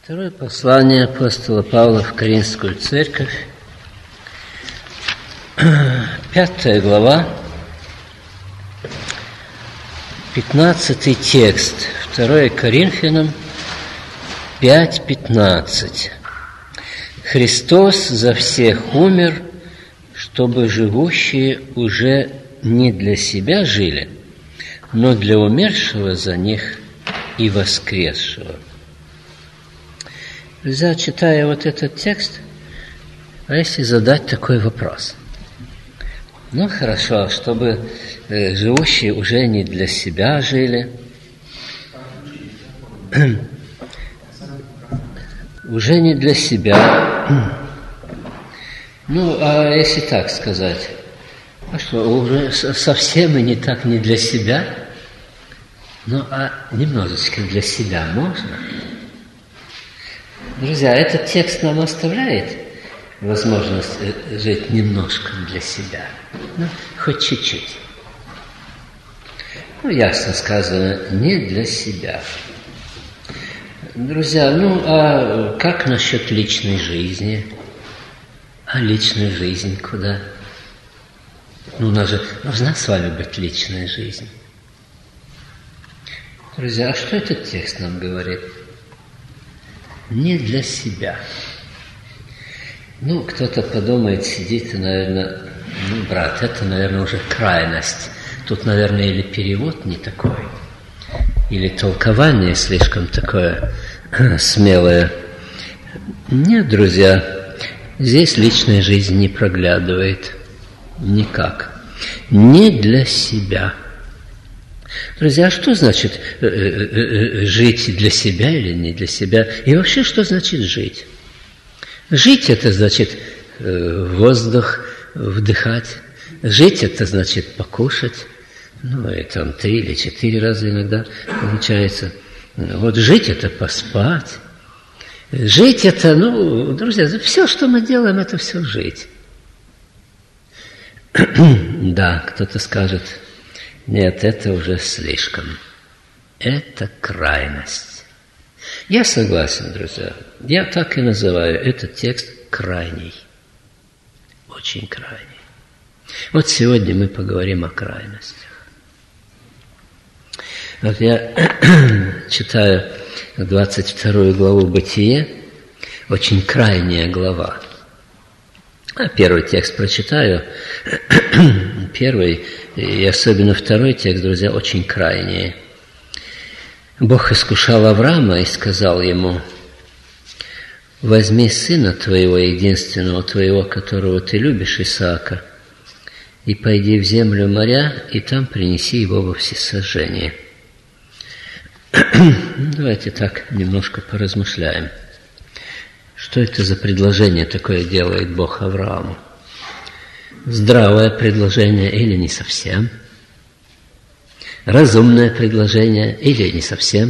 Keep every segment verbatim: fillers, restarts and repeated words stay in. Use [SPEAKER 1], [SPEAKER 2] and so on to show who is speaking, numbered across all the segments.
[SPEAKER 1] Второе послание апостола Павла в Коринфскую церковь, пятая глава, пятнадцатый текст, второе Коринфянам пять пятнадцать. Христос за всех умер, чтобы живущие уже не для себя жили, но для умершего за них и воскресшего. Друзья, читая вот этот текст, а если задать такой вопрос? Ну, хорошо, чтобы э, живущие уже не для себя жили, уже не для себя. Ну, а если так сказать, а что, уже совсем и не так не для себя? Ну, а немножечко для себя можно? Друзья, этот текст нам оставляет возможность жить немножко для себя, ну, хоть чуть-чуть. Ну, ясно сказано, не для себя. Друзья, ну, а как насчет личной жизни? А личная жизнь куда? Ну, у нас же должна с вами быть личная жизнь. Друзья, а что этот текст нам говорит? Не для себя. Ну, кто-то подумает, сидит и, наверное, ну, брат, это, наверное, уже крайность. Тут, наверное, или перевод не такой, или толкование слишком такое смелое. Нет, друзья, здесь личная жизнь не проглядывает никак. Не для себя. Друзья, а что значит э, э, э, жить для себя или не для себя? И вообще, что значит жить? Жить – это значит э, воздух вдыхать. Жить – это значит покушать. Ну, и там три или четыре раза иногда получается. Вот жить – это поспать. Жить – это, ну, друзья, все, что мы делаем, это все жить. Да, кто-то скажет, нет, это уже слишком. Это крайность. Я согласен, друзья. Я так и называю этот текст крайний. Очень крайний. Вот сегодня мы поговорим о крайностях. Вот я читаю двадцать вторую главу Бытие, очень крайняя глава. А первый текст прочитаю. Первый и особенно второй текст, друзья, очень крайние. Бог искушал Авраама и сказал ему: возьми сына твоего, единственного твоего, которого ты любишь, Исаака, и пойди в землю моря, и там принеси его во всесожжение. Давайте так немножко поразмышляем. Что это за предложение такое делает Бог Аврааму? Здравое предложение или не совсем? Разумное предложение или не совсем?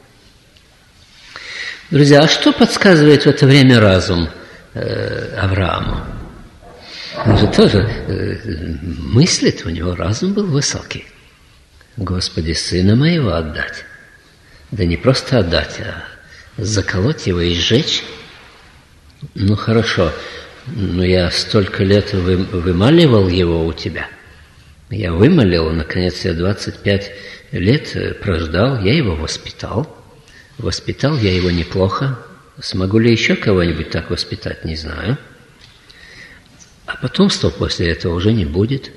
[SPEAKER 1] Друзья, а что подсказывает в это время разум э, Аврааму? Он же тоже э, мыслит, у него разум был высокий. Господи, сына моего отдать. Да не просто отдать, а заколоть его и сжечь. Ну, хорошо. Но я столько лет вы, вымаливал его у тебя. Я вымолил, наконец, я двадцать пять лет прождал, я его воспитал. Воспитал я его неплохо. Смогу ли еще кого-нибудь так воспитать, не знаю. А потомства после этого уже не будет.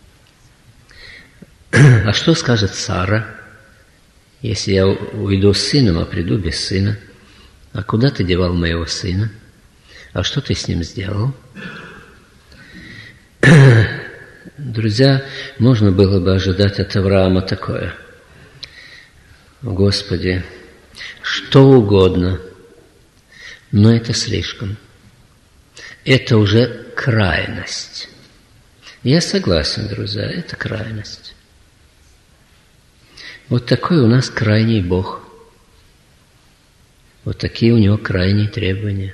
[SPEAKER 1] А что скажет Сара, если я уйду с сыном, а приду без сына? А куда ты девал моего сына? А что ты с ним сделал? Друзья, можно было бы ожидать от Авраама такое: Господи, что угодно, но это слишком. Это уже крайность. Я согласен, друзья, это крайность. Вот такой у нас крайний Бог. Вот такие у него крайние требования.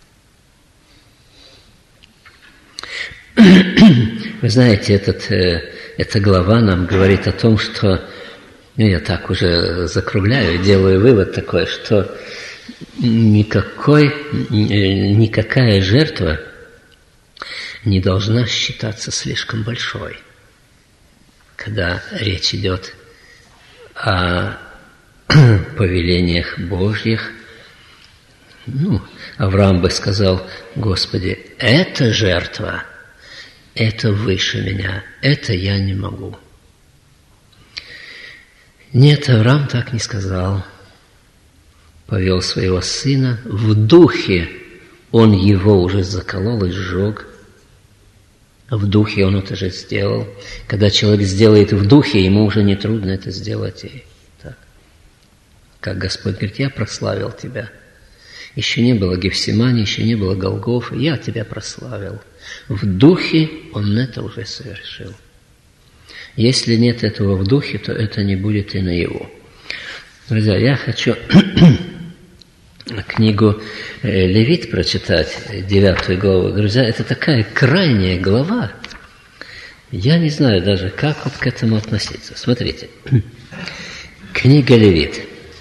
[SPEAKER 1] Вы знаете, этот, э, эта глава нам говорит о том, что, ну, я так уже закругляю, делаю вывод такой, что никакой, никакая жертва не должна считаться слишком большой, когда речь идет о повелениях Божьих. Ну, Авраам бы сказал: Господи, эта жертва, это выше меня, это я не могу. Нет, Авраам так не сказал. Повел своего сына в духе, он его уже заколол и сжег. В духе он это же сделал. Когда человек сделает в духе, ему уже не трудно это сделать. И так. Как Господь говорит: я прославил тебя. Еще не было Гефсимани, еще не было Голгофы, я тебя прославил. В духе он это уже совершил. Если нет этого в духе, то это не будет и наяву. Друзья, я хочу книгу Левит прочитать, девятую главу. Друзья, это такая крайняя глава. Я не знаю даже, как вот к этому относиться. Смотрите. Книга Левит.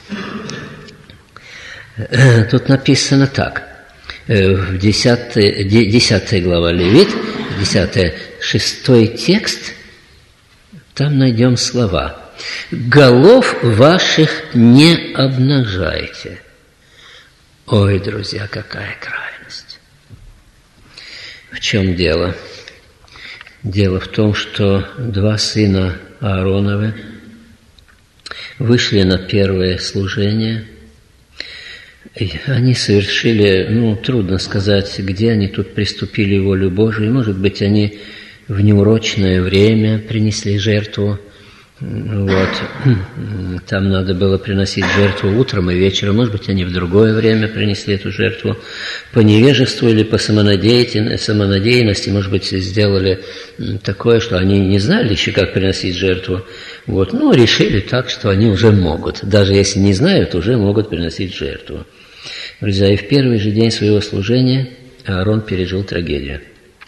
[SPEAKER 1] Тут написано так. В десятой, десятая глава Левит, десятый, шестой текст, там найдем слова. «Голов ваших не обнажайте». Ой, друзья, какая крайность! В чем дело? Дело в том, что два сына Аароновы вышли на первое служение. И они совершили, ну, трудно сказать, где они тут приступили волю Божию. Может быть, они в неурочное время принесли жертву. Вот. Там надо было приносить жертву утром и вечером. Может быть, они в другое время принесли эту жертву. По невежеству или по самонадеянности, может быть, сделали такое, что они не знали еще, как приносить жертву. Вот. Ну, решили так, что они уже могут. Даже если не знают, уже могут приносить жертву. Друзья, и в первый же день своего служения Аарон пережил трагедию.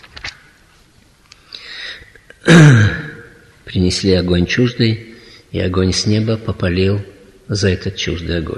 [SPEAKER 1] Принесли огонь чуждый, и огонь с неба попалил за этот чуждый огонь.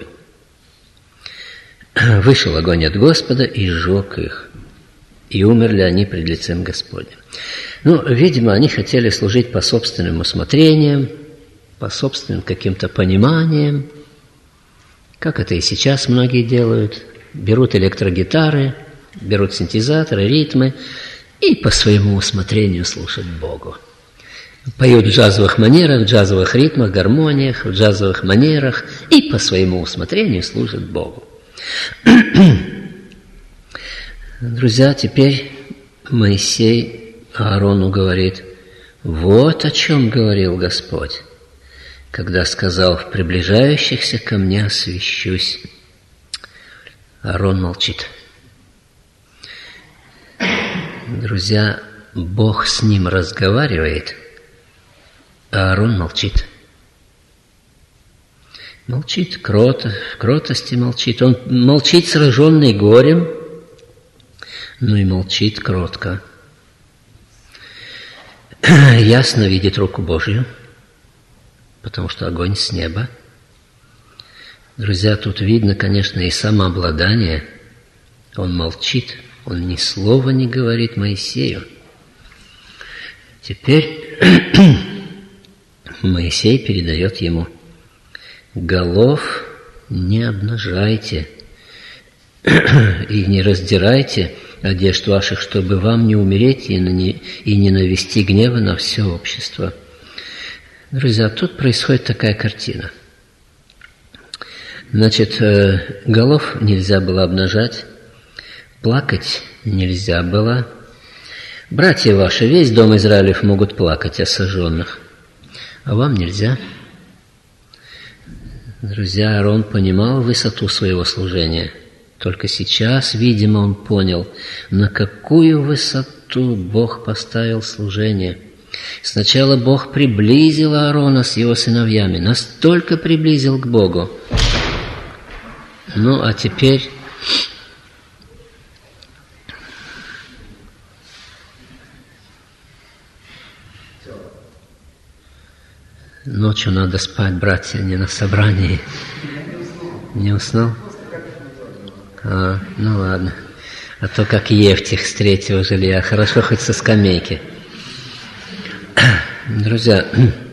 [SPEAKER 1] Вышел огонь от Господа и сжег их, и умерли они пред лицем Господним. Ну, видимо, они хотели служить по собственным усмотрениям, по собственным каким-то пониманиям, как это и сейчас многие делают. Берут электрогитары, берут синтезаторы, ритмы и по своему усмотрению слушают Богу. Поют в джазовых манерах, в джазовых ритмах, гармониях, в джазовых манерах и по своему усмотрению служат Богу. Друзья, теперь Моисей Аарону говорит: вот о чем говорил Господь, когда сказал: в приближающихся ко мне освящусь. Аарон молчит. Друзья, Бог с ним разговаривает, а Аарон молчит. Молчит, крото, в кротости молчит. Он молчит, сраженный горем, но и молчит кротко. Ясно видит руку Божью, потому что огонь с неба. Друзья, тут видно, конечно, и самообладание. Он молчит, он ни слова не говорит Моисею. Теперь Моисей передает ему: голов не обнажайте и не раздирайте одежд ваших, чтобы вам не умереть и не навести гнева на все общество. Друзья, тут происходит такая картина. Значит, голов нельзя было обнажать, плакать нельзя было. Братья ваши, весь дом Израилев могут плакать о сожженных, а вам нельзя. Друзья, Аарон понимал высоту своего служения. Только сейчас, видимо, он понял, на какую высоту Бог поставил служение. Сначала Бог приблизил Аарона с его сыновьями, настолько приблизил к Богу. Ну, а теперь ночью надо спать, братья, не на собрании. Не уснул? А, ну ладно. А то как Евтих с третьего жилья. Хорошо хоть со скамейки. Друзья,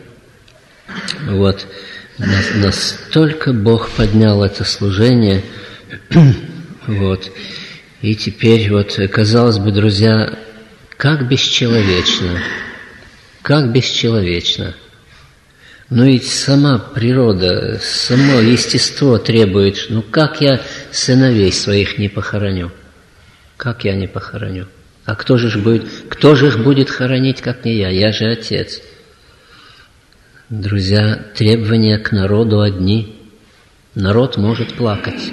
[SPEAKER 1] вот настолько Бог поднял это служение, вот, и теперь вот, казалось бы, друзья, как бесчеловечно, как бесчеловечно. Но ведь сама природа, само естество требует, ну как я сыновей своих не похороню? Как я не похороню? А кто же их будет, кто же их будет хоронить, как не я? Я же отец. Друзья, требования к народу одни. Народ может плакать.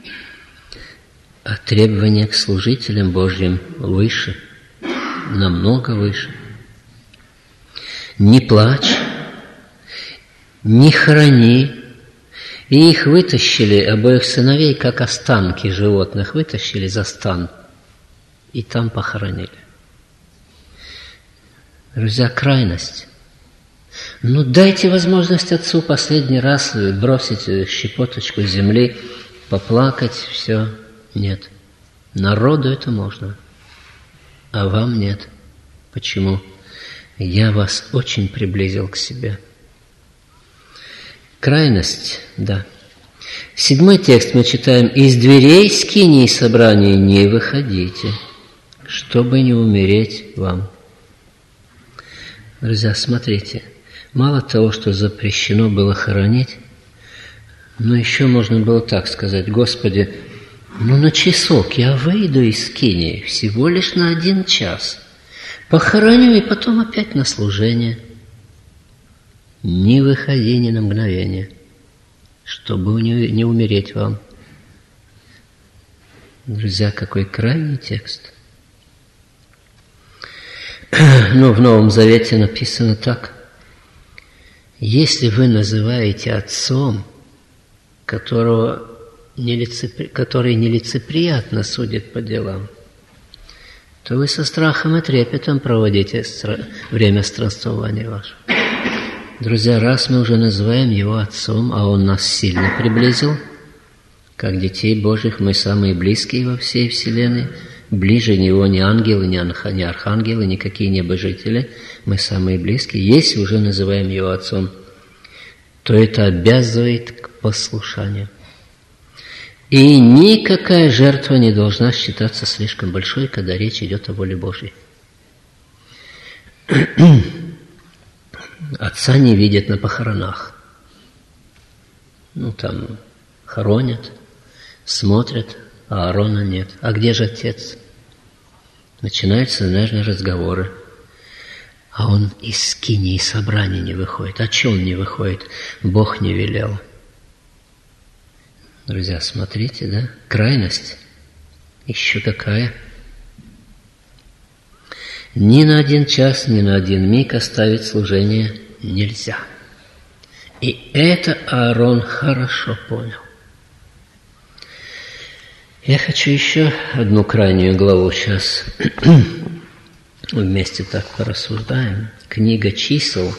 [SPEAKER 1] А требования к служителям Божьим выше, намного выше. Не плачь, не храни. И их вытащили, обоих сыновей, как останки животных, вытащили за стан. И там похоронили. Друзья, крайность. Ну, дайте возможность отцу последний раз бросить щепоточку земли, поплакать, все. Нет. Народу это можно, а вам нет. Почему? Я вас очень приблизил к себе. Крайность, да. Седьмой текст мы читаем. «Из дверей скинии собрания не выходите, чтобы не умереть вам». Друзья, смотрите. Мало того, что запрещено было хоронить, но еще можно было так сказать: Господи, ну на часок я выйду из скинии, всего лишь на один час, похороню и потом опять на служение. Не выходи ни на мгновение, чтобы не умереть вам. Друзья, какой крайний текст. Но в Новом Завете написано так: если вы называете отцом, которого нелицепри... который нелицеприятно судит по делам, то вы со страхом и трепетом проводите стра... время странствования вашего. Друзья, раз мы уже называем его отцом, а он нас сильно приблизил, как детей Божьих, мы самые близкие во всей вселенной, ближе него ни ангелы, ни архангелы, никакие небожители, мы самые близкие. Если уже называем его отцом, то это обязывает к послушанию. И никакая жертва не должна считаться слишком большой, когда речь идет о воле Божьей. Отца не видят на похоронах. Ну, там хоронят, смотрят, а Аарона нет. А где же отец? Начинаются, наверное, разговоры. А он из скинии собрания не выходит. А чего он не выходит? Бог не велел. Друзья, смотрите, да? Крайность еще какая. Ни на один час, ни на один миг оставить служение нельзя. И это Аарон хорошо понял. Я хочу еще одну крайнюю главу сейчас. Вместе так порассуждаем. Книга Чисел,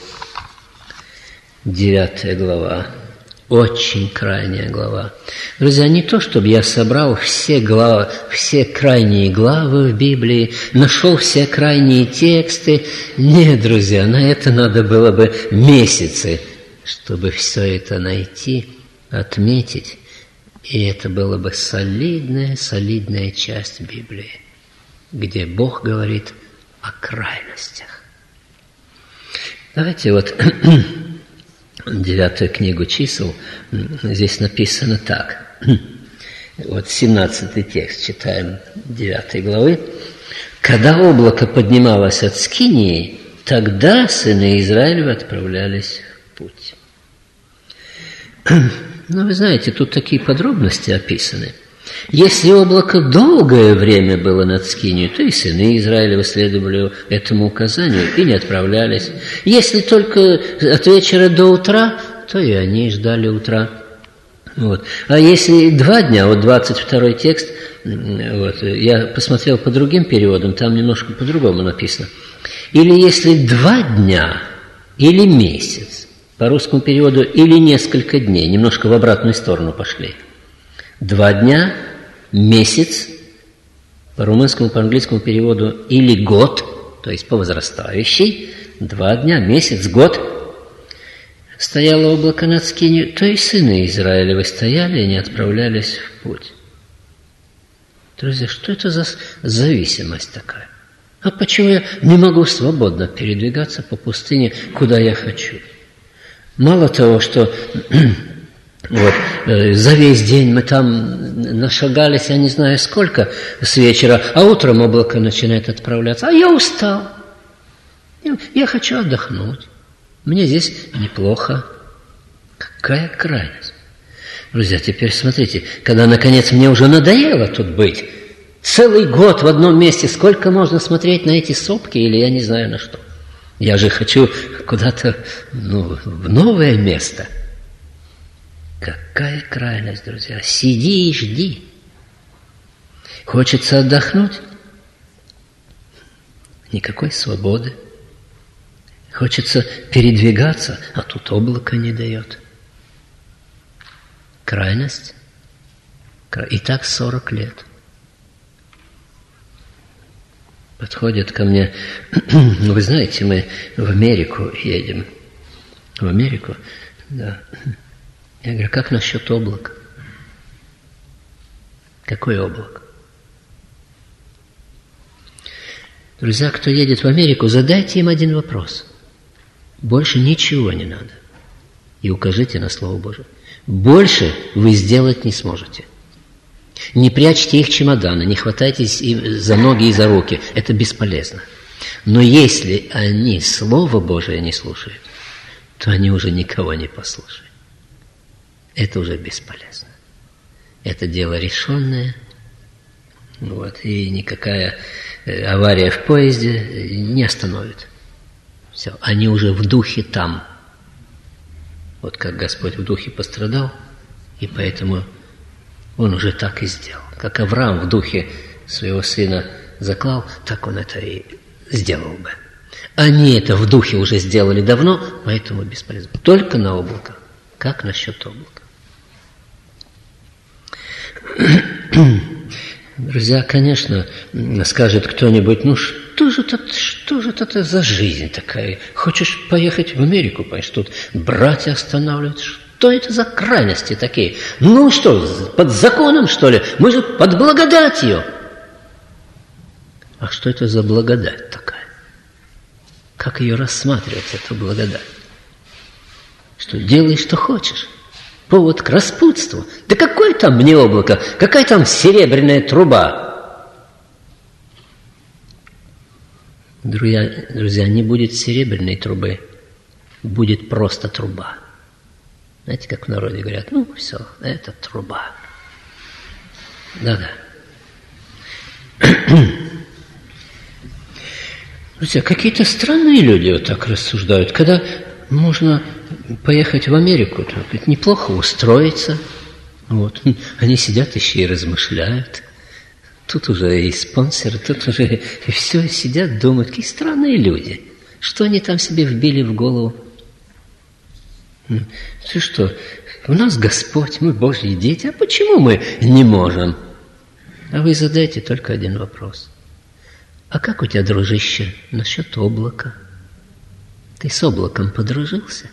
[SPEAKER 1] девятая глава. Очень крайняя глава. Друзья, не то, чтобы я собрал все главы, все крайние главы в Библии, нашел все крайние тексты. Нет, друзья, на это надо было бы месяцы, чтобы все это найти, отметить. И это была бы солидная, солидная часть Библии, где Бог говорит о крайностях. Давайте вот девятую книгу Чисел, здесь написано так. Вот семнадцатый текст читаем девятой главы. «Когда облако поднималось от скинии, тогда сыны Израилевы отправлялись в путь». Ну, вы знаете, тут такие подробности описаны. Если облако долгое время было над скинией, то и сыны Израилевы следовали этому указанию и не отправлялись. Если только от вечера до утра, то и они ждали утра. Вот. А если два дня, вот двадцать второй текст, вот, я посмотрел по другим переводам, там немножко по-другому написано. Или если два дня, или месяц, по русскому переводу, или несколько дней, немножко в обратную сторону пошли. Два дня, месяц, по румынскому, по английскому переводу, или год, то есть по возрастающей, два дня, месяц, год, стояло облако над скинию, то и сыны Израилевы стояли и не отправлялись в путь. Друзья, что это за зависимость такая? А почему я не могу свободно передвигаться по пустыне, куда я хочу? Мало того, что вот, э, за весь день мы там нашагались, я не знаю сколько, с вечера, а утром облако начинает отправляться, а я устал. Я, я хочу отдохнуть. Мне здесь неплохо. Какая крайность. Друзья, теперь смотрите, когда, наконец, мне уже надоело тут быть, целый год в одном месте, сколько можно смотреть на эти сопки или я не знаю на что. Я же хочу куда-то, ну, в новое место. Какая крайность, друзья. Сиди и жди. Хочется отдохнуть? Никакой свободы. Хочется передвигаться, а тут облако не дает. Крайность. И так сорок лет. Подходят ко мне, вы знаете, мы в Америку едем. В Америку? Да. Я говорю, как насчет облака? Какое облако? Друзья, кто едет в Америку, задайте им один вопрос. Больше ничего не надо. И укажите на Слово Божие. Больше вы сделать не сможете. Не прячьте их чемоданы, не хватайтесь за ноги и за руки. Это бесполезно. Но если они Слово Божие не слушают, то они уже никого не послушают. Это уже бесполезно. Это дело решенное. Вот, и никакая авария в поезде не остановит. Все, они уже в духе там. Вот как Господь в духе пострадал, и поэтому Он уже так и сделал. Как Авраам в духе своего сына заклал, так он это и сделал бы. Они это в духе уже сделали давно, поэтому бесполезно. Только на облако. Как насчет облака? Друзья, конечно, скажет кто-нибудь, ну что же это, что же это за жизнь такая? Хочешь поехать в Америку, понимаешь, тут братья останавливают. Что это за крайности такие? Ну что, под законом, что ли? Мы же под благодатью. А что это за благодать такая? Как ее рассматривать, эту благодать? Что делай, что хочешь. Повод к распутству. Да какое там мне облако? Какая там серебряная труба? Друзья, друзья, не будет серебряной трубы, будет просто труба. Знаете, как в народе говорят, ну все, это труба. Да-да. Друзья, какие-то странные люди вот так рассуждают, когда можно поехать в Америку, то ведь неплохо устроиться. Вот. Они сидят еще и размышляют. Тут уже и спонсоры, тут уже и все, сидят, думают, какие странные люди. Что они там себе вбили в голову? Ты что, у нас Господь, мы Божьи дети, а почему мы не можем? А вы задайте только один вопрос. А как у тебя, дружище, насчет облака? Ты с облаком подружился?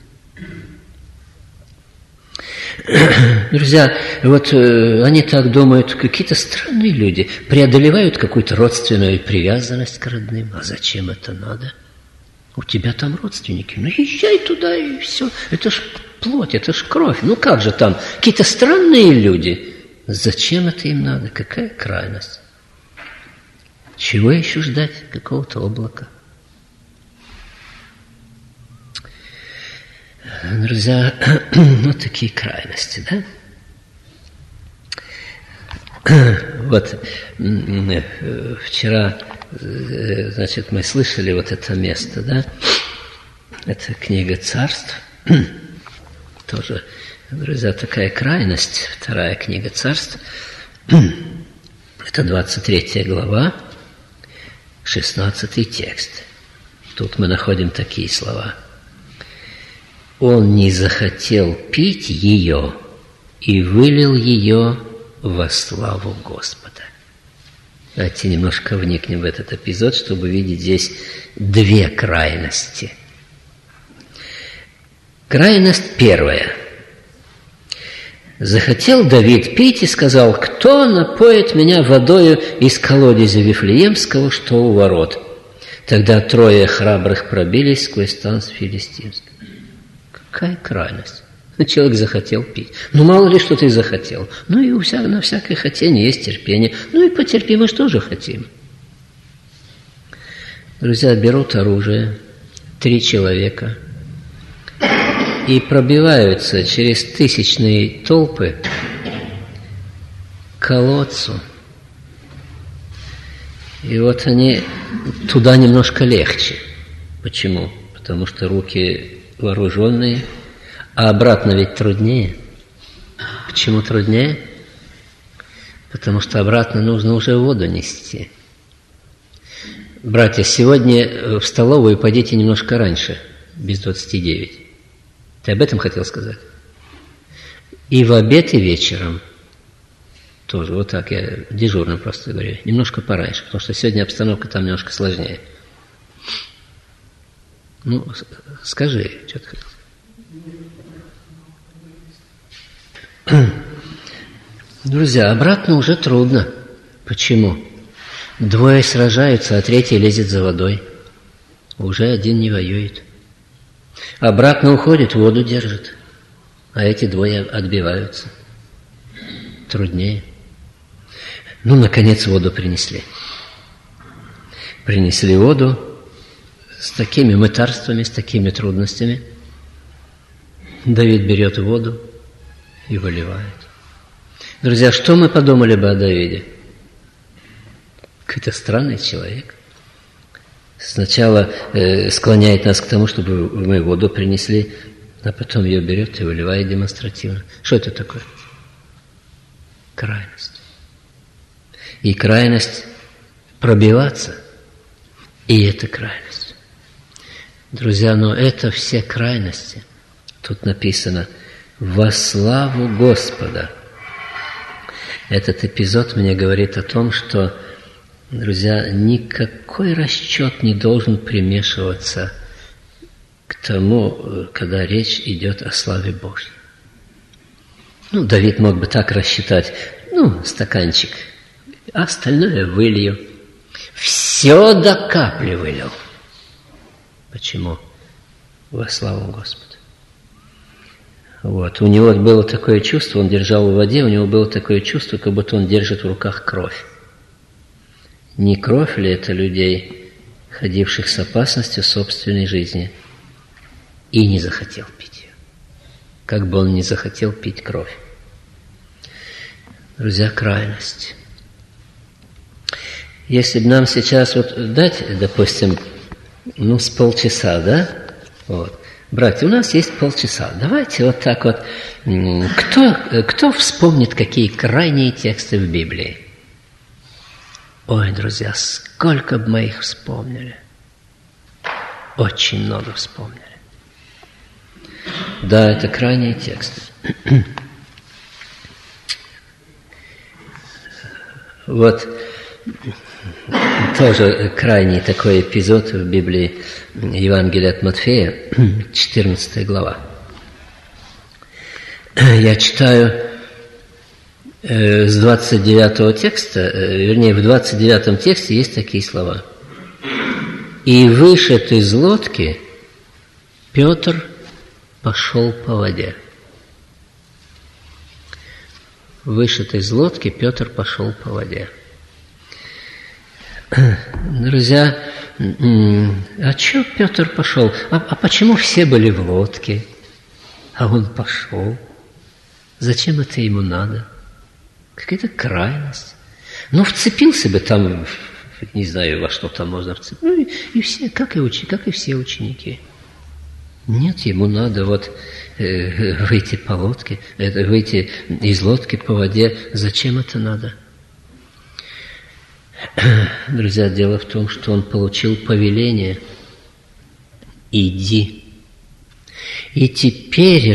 [SPEAKER 1] Друзья, вот э, они так думают, какие-то странные люди преодолевают какую-то родственную привязанность к родным. А зачем это надо? У тебя там родственники, ну езжай туда и все. Это ж плоть, это ж кровь. Ну как же там? Какие-то странные люди. Зачем это им надо? Какая крайность? Чего еще ждать? Какого-то облака? Друзья, ну такие крайности, да? Вот вчера, значит, мы слышали вот это место, да? Это книга Царств. Тоже, друзья, такая крайность. Вторая книга Царств. Это двадцать третья глава, шестнадцатый текст. Тут мы находим такие слова. Он не захотел пить ее и вылил ее во славу Господа. Давайте немножко вникнем в этот эпизод, чтобы видеть здесь две крайности. Крайность первая. Захотел Давид пить и сказал: «Кто напоит меня водою из колодезя Вифлеемского, что у ворот?» Тогда трое храбрых пробились сквозь стан филистимский. Какая крайность! Человек захотел пить. Ну, мало ли, что ты захотел. Ну, и у вся, на всякое хотение есть терпение. Ну, и потерпим, мы что же хотим? Друзья, берут оружие, три человека, и пробиваются через тысячные толпы к колодцу. И вот они туда немножко легче. Почему? Потому что руки вооруженные, а обратно ведь труднее. Почему труднее? Потому что обратно нужно уже воду нести. Братья, сегодня в столовую пойдите немножко раньше, без двадцати девяти. Ты об этом хотел сказать? И в обед, и вечером. Тоже вот так, я дежурно просто говорю. Немножко пораньше, потому что сегодня обстановка там немножко сложнее. Ну, скажи, что ты хотел. Друзья, обратно уже трудно. Почему? Двое сражаются, а третий лезет за водой. Уже один не воюет. Обратно уходит, воду держит. А эти двое отбиваются. Труднее. Ну, наконец, воду принесли. Принесли воду с такими мытарствами, с такими трудностями. Давид берет воду и выливает. Друзья, что мы подумали бы о Давиде? Какой-то странный человек. Сначала э, склоняет нас к тому, чтобы мы воду принесли, а потом ее берет и выливает демонстративно. Что это такое? Крайность. И крайность пробиваться, и это крайность. Друзья, но это все крайности. Тут написано «во славу Господа». Этот эпизод мне говорит о том, что, друзья, никакой расчет не должен примешиваться к тому, когда речь идет о славе Божьей. Ну, Давид мог бы так рассчитать, ну, стаканчик, а остальное вылью. Все до капли вылил. Почему? Во славу Господа. Вот. У него было такое чувство, он держал в воде, у него было такое чувство, как будто он держит в руках кровь. Не кровь ли это людей, ходивших с опасностью собственной жизни, и не захотел пить ее? Как бы он не захотел пить кровь. Друзья, крайность. Если бы нам сейчас вот дать, допустим, ну, с полчаса, да? Вот. Братья, у нас есть полчаса. Давайте вот так вот. Кто, кто вспомнит, какие крайние тексты в Библии? Ой, друзья, сколько бы мы их вспомнили. Очень много вспомнили. Да, это крайние тексты. Вот тоже крайний такой эпизод в Библии, Евангелие от Матфея, четырнадцатая глава. Я читаю э, с двадцать девятого текста, э, вернее, в двадцать девятом тексте есть такие слова. «И вышед из лодки Петр пошел по воде». Вышед из лодки Петр пошел по воде. Друзья, а что Петр пошел? А, а почему все были в лодке, а он пошел? Зачем это ему надо? Какая-то крайность. Ну, вцепился бы там, не знаю, во что там можно вцепиться. Ну, и, и все, как и, учи, как и все ученики. Нет, ему надо вот э, выйти по лодке, это, выйти из лодки по воде. Зачем это надо? Друзья, дело в том, что он получил повеление «иди». И теперь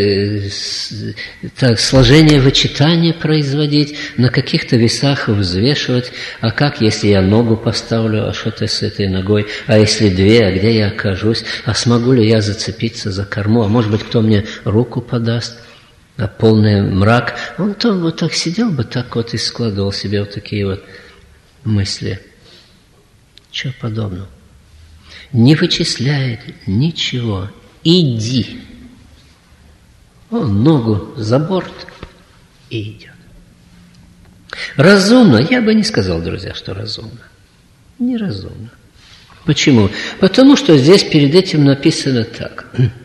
[SPEAKER 1] так, сложение вычитания производить, на каких-то весах взвешивать, а как, если я ногу поставлю, а что ты с этой ногой, а если две, а где я окажусь, а смогу ли я зацепиться за корму, а может быть, кто мне руку подаст, а полный мрак. Он там вот так сидел бы, так вот и складывал себе вот такие вот мысли. Чего подобного. Не вычисляет ничего. Иди. Он ногу за борт и идет. Разумно? Я бы не сказал, друзья, что разумно. Неразумно. Почему? Потому что здесь перед этим написано так,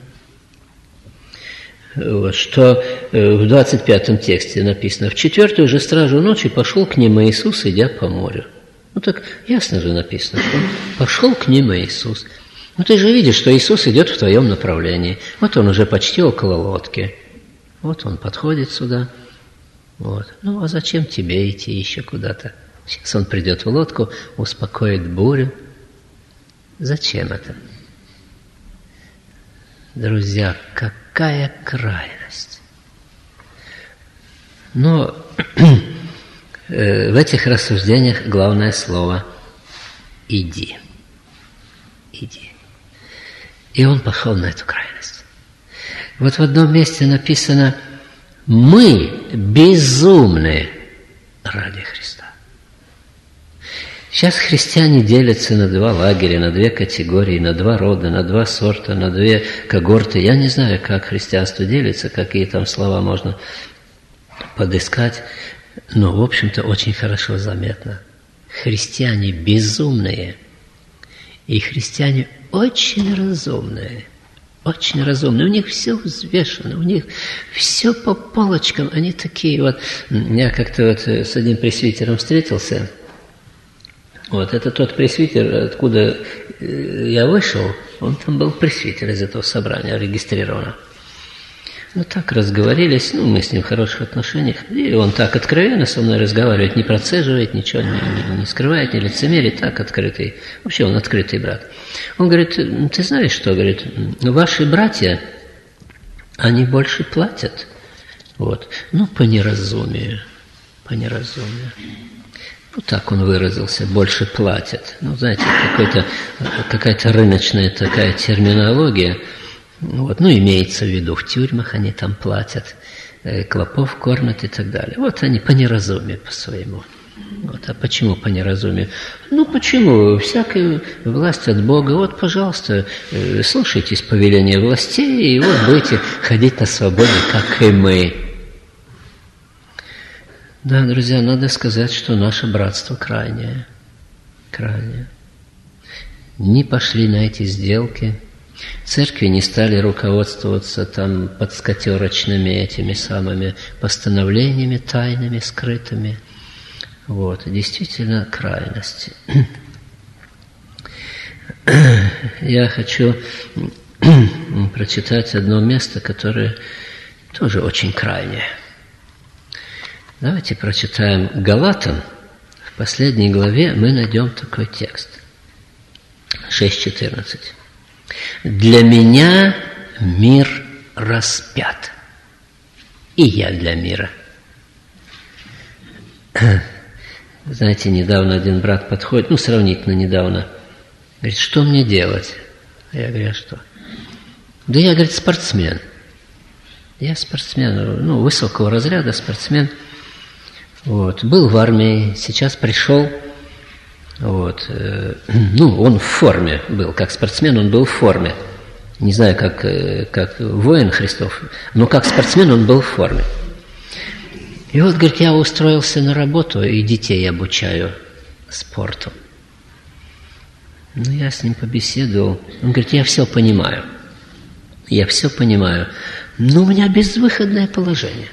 [SPEAKER 1] вот, что в двадцать пятом тексте написано: «В четвертую же стражу ночи пошел к ним Иисус, идя по морю». Ну так ясно же написано, что пошел к ним Иисус. Ну ты же видишь, что Иисус идет в твоем направлении. Вот он уже почти около лодки. Вот он подходит сюда. Вот. Ну а зачем тебе идти еще куда-то? Сейчас он придет в лодку, успокоит бурю. Зачем это? Друзья, какая крайность! Но в этих рассуждениях главное слово «иди». Иди. И он пошел на эту крайность. Вот в одном месте написано: «Мы безумны ради Христа». Сейчас христиане делятся на два лагеря, на две категории, на два рода, на два сорта, на две когорты. Я не знаю, как христианство делится, какие там слова можно подыскать, но, в общем-то, очень хорошо заметно. Христиане безумные, и христиане очень разумные, очень разумные. У них все взвешено, у них все по полочкам. Они такие вот... Я как-то вот с одним пресвитером встретился. Вот, это тот пресвитер, откуда я вышел. Он там был пресвитер из этого собрания, регистрировано. Ну, так разговорились, ну, мы с ним в хороших отношениях. И он так откровенно со мной разговаривает, не процеживает, ничего не, не, не скрывает, не лицемерит, так открытый. Вообще он открытый брат. Он говорит: ты знаешь что, говорит, ваши братья, они больше платят. Вот. Ну, по неразумию, по неразумию. Вот так он выразился, больше платят. Ну, знаете, какой-то, какая-то рыночная такая терминология. Вот, ну, имеется в виду, в тюрьмах они там платят, э, клопов кормят и так далее. Вот они по неразумию по своему. Вот, а почему по неразумию? Ну, почему? Всякая власть от Бога. Вот, пожалуйста, э, слушайтесь повеления властей, и вот будете ходить на свободе, как и мы. Да, друзья, надо сказать, что наше братство крайнее. Крайнее. Не пошли на эти сделки. Церкви не стали руководствоваться там подскотерочными этими самыми постановлениями тайными, скрытыми. Вот, действительно крайности. Я хочу прочитать одно место, которое тоже очень крайнее. Давайте прочитаем Галатам. В последней главе мы найдем такой текст. шесть четырнадцать. «Для меня мир распят, и я для мира». Знаете, недавно один брат подходит, ну, сравнительно недавно, говорит: что мне делать? Я говорю: а что? Да я, говорит, спортсмен. Я спортсмен, ну, высокого разряда спортсмен. Вот. Был в армии, сейчас пришел. Вот. Ну, он в форме был, как спортсмен он был в форме. Не знаю, как, как воин Христов, но как спортсмен он был в форме. И вот, говорит, я устроился на работу и детей обучаю спорту. Ну, я с ним побеседовал. Он говорит: я все понимаю. Я все понимаю. Но у меня безвыходное положение.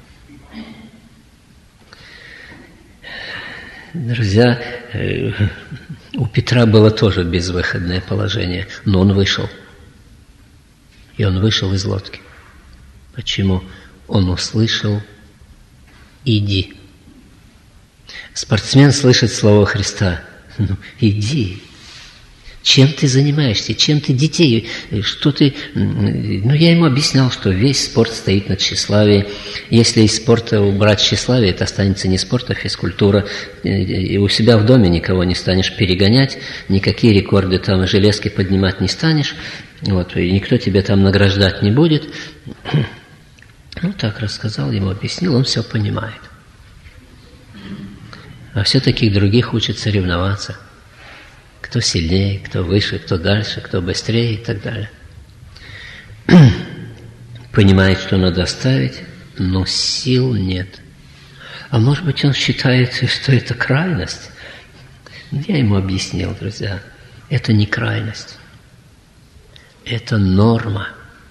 [SPEAKER 1] Друзья, у Петра было тоже безвыходное положение, но он вышел. И он вышел из лодки. Почему? Он услышал: иди. Спортсмен слышит слово Христа: ну, иди. Чем ты занимаешься? Чем ты детей? Что ты... Ну, я ему объяснял, что весь спорт стоит на тщеславии. Если из спорта убрать тщеславие, это останется не спорт, а физкультура. И у себя в доме никого не станешь перегонять, никакие рекорды там и железки поднимать не станешь. Вот, и никто тебя там награждать не будет. Ну, так рассказал, ему объяснил, он все понимает. А все таких других учат соревноваться. Кто сильнее, кто выше, кто дальше, кто быстрее и так далее. Понимает, что надо оставить, но сил нет. А может быть, он считает, что это крайность. Я ему объяснил, друзья, это не крайность. Это норма.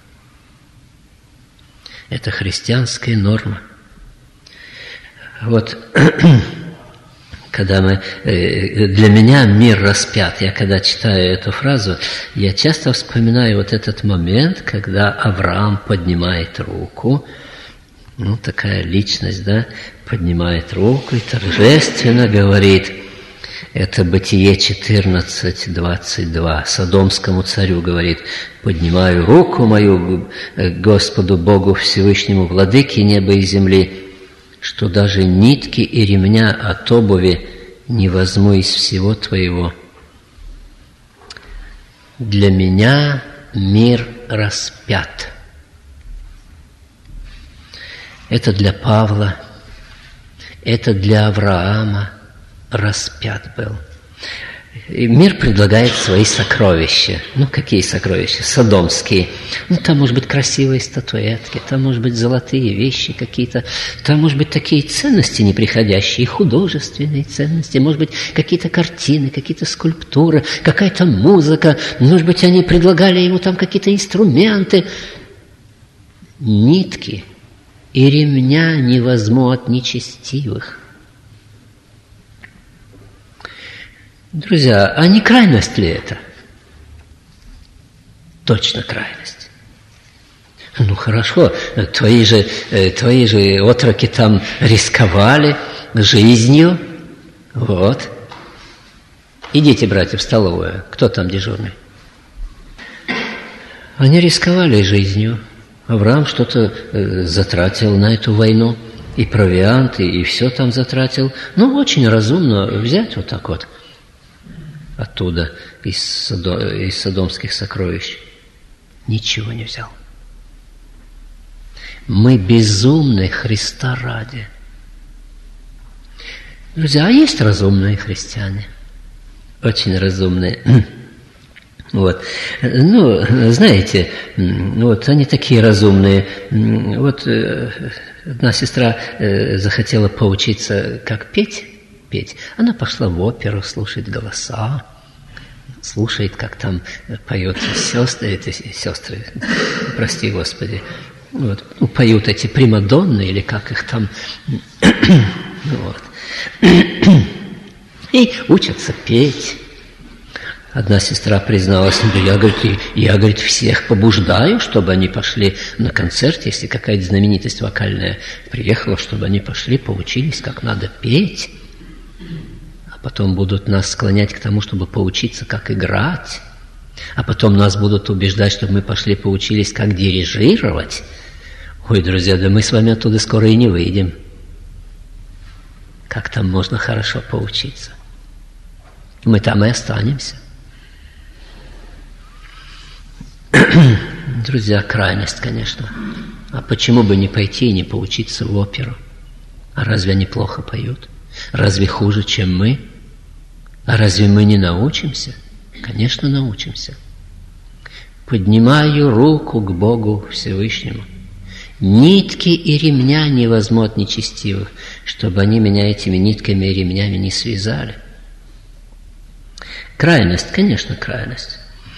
[SPEAKER 1] Это христианская норма. Вот... Когда мы, для меня мир распят, я когда читаю эту фразу, я часто вспоминаю вот этот момент, когда Авраам поднимает руку, ну, такая личность, да, поднимает руку и торжественно говорит, это Бытие четырнадцать, двадцать два, Содомскому царю говорит, поднимаю руку мою Господу Богу Всевышнему, владыке неба и земли, что даже нитки и ремня от обуви не возьму из всего твоего. Для меня мир распят. Это для Павла, это для Авраама распят был. И мир предлагает свои сокровища. Ну, какие сокровища? Содомские. Ну, там, может быть, красивые статуэтки, там, может быть, золотые вещи какие-то, там, может быть, такие ценности неприходящие, художественные ценности, может быть, какие-то картины, какие-то скульптуры, какая-то музыка, может быть, они предлагали ему там какие-то инструменты. Нитки и ремня не возьму от нечестивых. Друзья, а не крайность ли это? Точно крайность. Ну хорошо, твои же, твои же отроки там рисковали жизнью. Вот. Идите, братья, в столовую. Кто там дежурный? Они рисковали жизнью. Авраам что-то затратил на эту войну. И провианты, и все там затратил. Ну, очень разумно взять вот так вот. Оттуда, из, Содо, из содомских сокровищ. Ничего не взял. Мы безумны Христа ради. Друзья, а есть разумные христиане? Очень разумные. Вот. Ну, знаете, вот они такие разумные. Вот одна сестра захотела поучиться, как петь. Петь. Она пошла в оперу, слушает голоса, слушает, как там поют сестры, эти сестры, прости Господи, вот, ну, поют эти примадонны, или как их там, вот, и учатся петь. Одна сестра призналась, да я, говорит, я, говорит, всех побуждаю, чтобы они пошли на концерт, если какая-то знаменитость вокальная приехала, чтобы они пошли, поучились, как надо петь. Потом будут нас склонять к тому, чтобы поучиться, как играть. А потом нас будут убеждать, чтобы мы пошли поучились, как дирижировать. Ой, друзья, да мы с вами оттуда скоро и не выйдем. Как там можно хорошо поучиться? Мы там и останемся. Друзья, крайность, конечно. А почему бы не пойти и не поучиться в оперу? А разве они плохо поют? Разве хуже, чем мы? А разве мы не научимся? Конечно, научимся. Поднимаю руку к Богу Всевышнему. Нитки и ремня не возьму от нечестивых, чтобы они меня этими нитками и ремнями не связали. Крайность, конечно, крайность.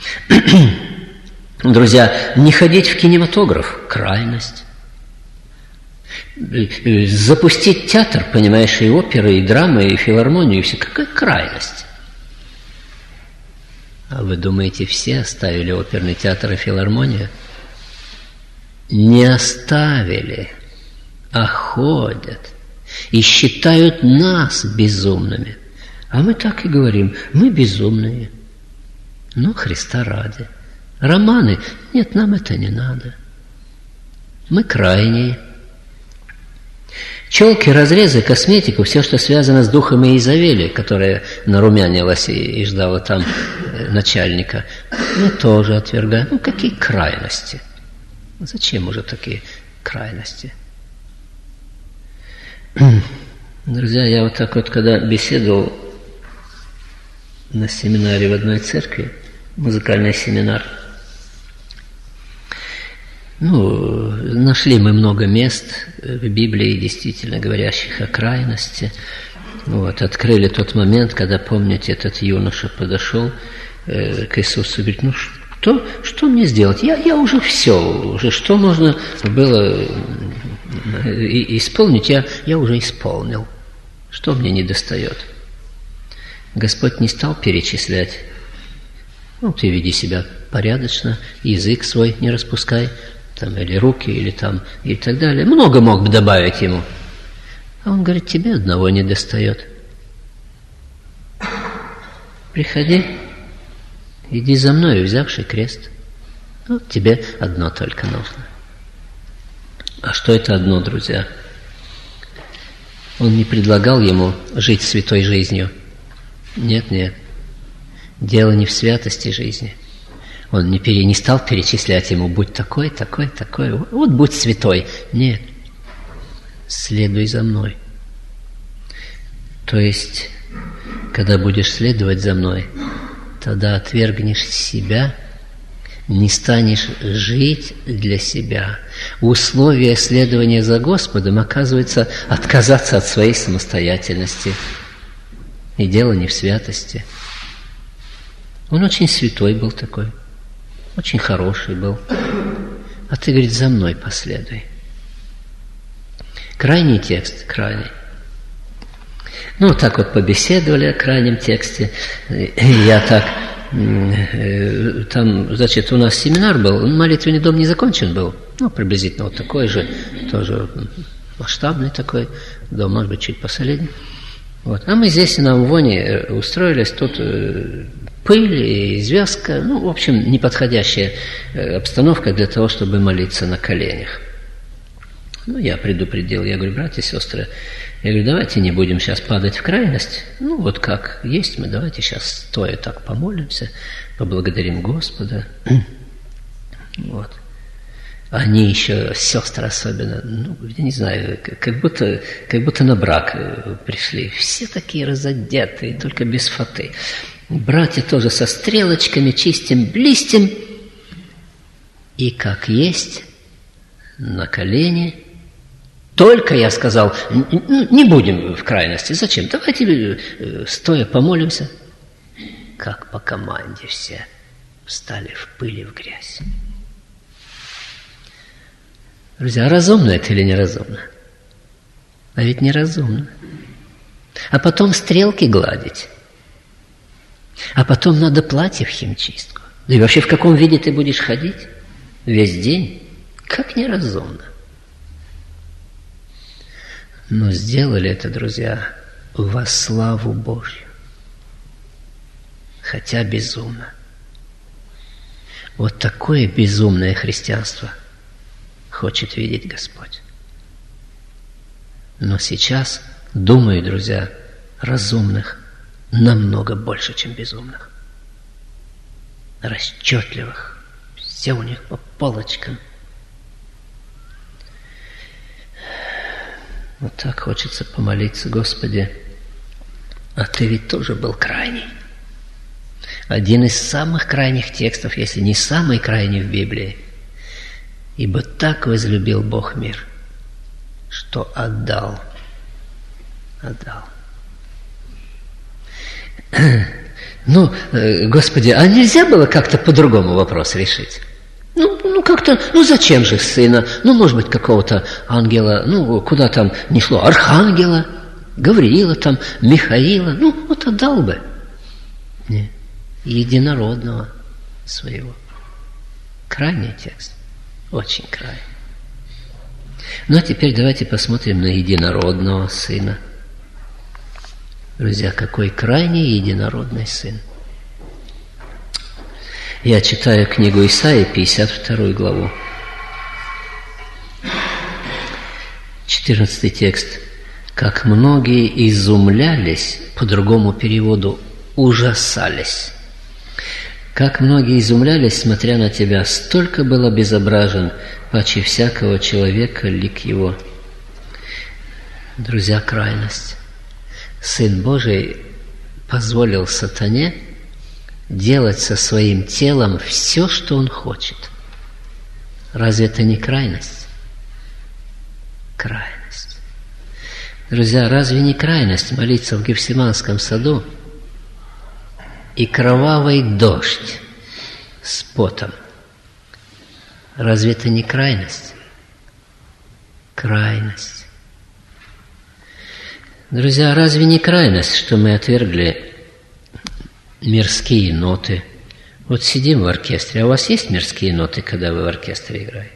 [SPEAKER 1] Друзья, не ходить в кинематограф – крайность. Запустить театр, понимаешь, и оперы, и драмы, и филармонию, и все. Какая крайность? А вы думаете, все оставили оперный театр и филармонию? Не оставили, а ходят и считают нас безумными. А мы так и говорим, мы безумные. Ну, Христа ради. Романы? Нет, нам это не надо. Мы крайние. Челки, разрезы, косметику, все, что связано с духом Иезавели, которая нарумянилась и, и ждала там начальника, мы тоже отвергаем. Ну, какие крайности? Зачем уже такие крайности? Друзья, я вот так вот, когда беседовал на семинаре в одной церкви, музыкальный семинар, ну, нашли мы много мест в Библии, действительно говорящих о крайности. Вот, открыли тот момент, когда, помните, этот юноша подошел э, к Иисусу и говорит: ну что, что мне сделать? Я, я уже все, уже что можно было исполнить, я, я уже исполнил. Что мне недостает? Господь не стал перечислять. Ну, ты веди себя порядочно, язык свой не распускай, там, или руки, или там, и так далее. Много мог бы добавить ему. А он говорит: тебе одного недостает. Приходи, иди за мной, взявший крест. Вот тебе одно только нужно. А что это одно, друзья? Он не предлагал ему жить святой жизнью. Нет, нет. Дело не в святости жизни. Он не, пере, не стал перечислять ему: будь такой, такой, такой, вот будь святой. Нет. Следуй за мной. То есть, когда будешь следовать за мной, тогда отвергнешь себя, не станешь жить для себя. Условие следования за Господом оказывается отказаться от своей самостоятельности. И дело не в святости. Он очень святой был такой, очень хороший был. А ты, говорит, за мной последуй. Крайний текст, крайний. Ну, так вот побеседовали о крайнем тексте. Я так... Там, значит, у нас семинар был, молитвенный дом не закончен был. Ну, приблизительно вот такой же, тоже масштабный такой дом, может быть, чуть посолиднее. Вот. А мы здесь на Амвоне устроились, тут пыль и звездка, ну, в общем, неподходящая обстановка для того, чтобы молиться на коленях. Ну, я предупредил, я говорю: братья и сестры, я говорю, давайте не будем сейчас падать в крайность. Ну, вот как есть мы, давайте сейчас стоя так помолимся, поблагодарим Господа. Вот. Они еще, сестры особенно, ну, я не знаю, как будто, как будто на брак пришли. Все такие разодетые, только без фаты. Братья тоже со стрелочками, чистим, блистим. И как есть, на колени. Только я сказал: не будем в крайности. Зачем? Давайте стоя помолимся. Как по команде все встали в пыль и в грязь. Друзья, разумно это или неразумно? А ведь неразумно. А потом стрелки гладить. А потом надо платье в химчистку. Да и вообще в каком виде ты будешь ходить? Весь день? Как неразумно. Но сделали это, друзья, во славу Божью. Хотя безумно. Вот такое безумное христианство хочет видеть Господь. Но сейчас, думаю, друзья, разумных намного больше, чем безумных. Расчетливых. Все у них по полочкам. Вот так хочется помолиться: Господи, а Ты ведь тоже был крайний. Один из самых крайних текстов, если не самый крайний в Библии. Ибо так возлюбил Бог мир, что отдал. Отдал. Ну, Господи, а нельзя было как-то по-другому вопрос решить? Ну, ну как-то, ну зачем же сына? Ну, может быть, какого-то ангела, ну, куда там не шло, архангела, Гавриила там, Михаила, ну, вот отдал бы. Нет, единородного своего. Крайний текст, очень крайний. Ну, а теперь давайте посмотрим на единородного сына. Друзья, какой крайний единородный сын. Я читаю книгу Исаии, пятьдесят вторую главу. четырнадцатый текст. «Как многие изумлялись», по другому переводу, ужасались. «Как многие изумлялись, смотря на тебя, столько был обезображен, паче всякого человека лик его». Друзья, крайность. Сын Божий позволил сатане делать со своим телом все, что он хочет. Разве это не крайность? Крайность. Друзья, разве не крайность молиться в Гефсиманском саду и кровавый дождь с потом? Разве это не крайность? Крайность. Друзья, разве не крайность, что мы отвергли мирские ноты? Вот сидим в оркестре, а у вас есть мирские ноты, когда вы в оркестре играете?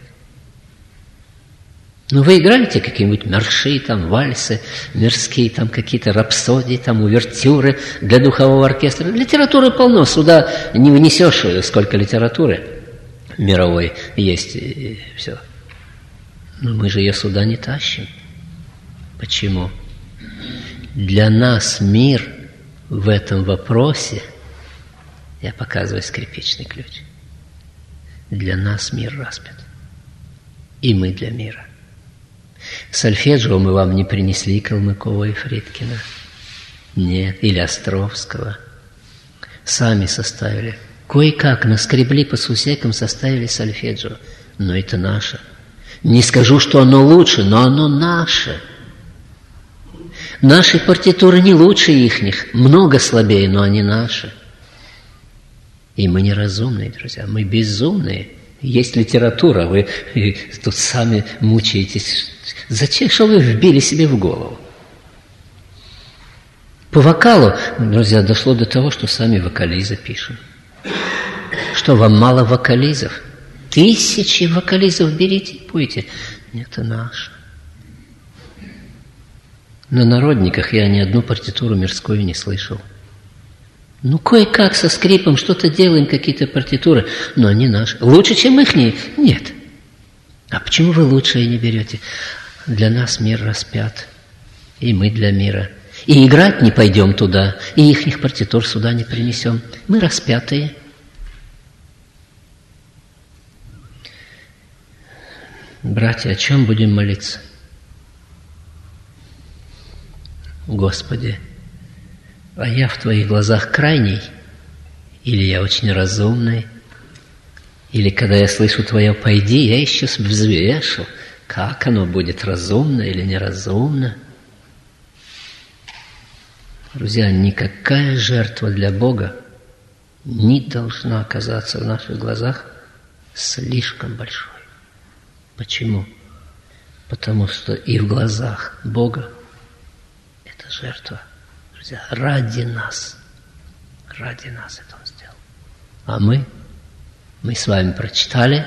[SPEAKER 1] Ну, вы играете какие-нибудь марши, там, вальсы, мирские, там, какие-то рапсодии, там, увертюры для духового оркестра. Литературы полно, сюда не внесешь, сколько литературы мировой есть, и все. Но мы же ее сюда не тащим. Почему? Для нас мир в этом вопросе, я показываю скрипичный ключ, для нас мир распят. И мы для мира. Сольфеджио мы вам не принесли Калмыкова и Фридкина. Нет, или Островского. Сами составили. Кое-как наскребли по сусекам, составили сольфеджио. Но это наше. Не скажу, что оно лучше, но оно наше. Наши партитуры не лучше ихних, много слабее, но они наши. И мы неразумные, друзья, мы безумные. Есть литература, вы тут сами мучаетесь. Зачем, что вы вбили себе в голову? По вокалу, друзья, дошло до того, что сами вокализы пишем. Что, вам мало вокализов? Тысячи вокализов берите и пойте. Это наше. На народниках я ни одну партитуру мирскую не слышал. Ну, кое-как со скрипом что-то делаем, какие-то партитуры, но они наши. Лучше, чем ихние? Нет. А почему вы лучшее не берете? Для нас мир распят, и мы для мира. И играть не пойдем туда, и ихних партитур сюда не принесем. Мы распятые. Братья, о чем будем молиться? Господи, а я в Твоих глазах крайний? Или я очень разумный? Или когда я слышу Твое «пойди», я еще взвешу, как оно будет, разумно или неразумно? Друзья, никакая жертва для Бога не должна оказаться в наших глазах слишком большой. Почему? Потому что и в глазах Бога это жертва. Друзья, ради нас. Ради нас это Он сделал. А мы, мы с вами прочитали,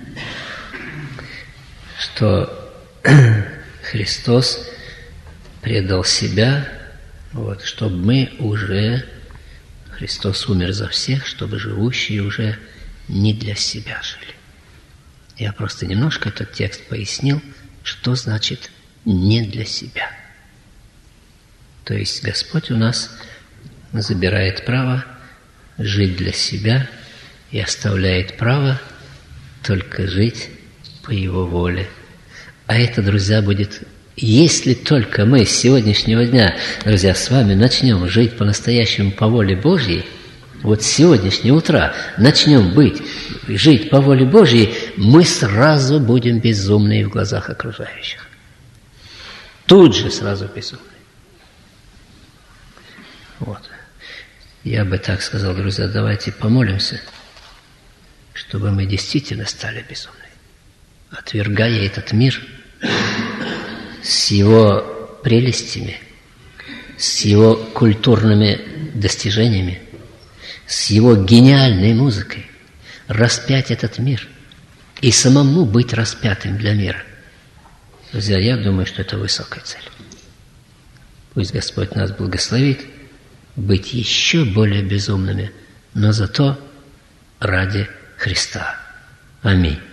[SPEAKER 1] что Христос предал Себя, вот, чтобы мы уже, Христос умер за всех, чтобы живущие уже не для себя жили. Я просто немножко этот текст пояснил, что значит «не для себя». То есть Господь у нас забирает право жить для себя и оставляет право только жить по Его воле. А это, друзья, будет, если только мы с сегодняшнего дня, друзья, с вами начнем жить по-настоящему по воле Божьей, вот с сегодняшнего утра начнем быть, жить по воле Божьей, мы сразу будем безумные в глазах окружающих. Тут же сразу безумные. Вот. Я бы так сказал, друзья, давайте помолимся, чтобы мы действительно стали безумными, отвергая этот мир с его прелестями, с его культурными достижениями, с его гениальной музыкой, распять этот мир и самому быть распятым для мира. Друзья, я думаю, что это высокая цель. Пусть Господь нас благословит быть еще более безумными, но зато ради Христа. Аминь.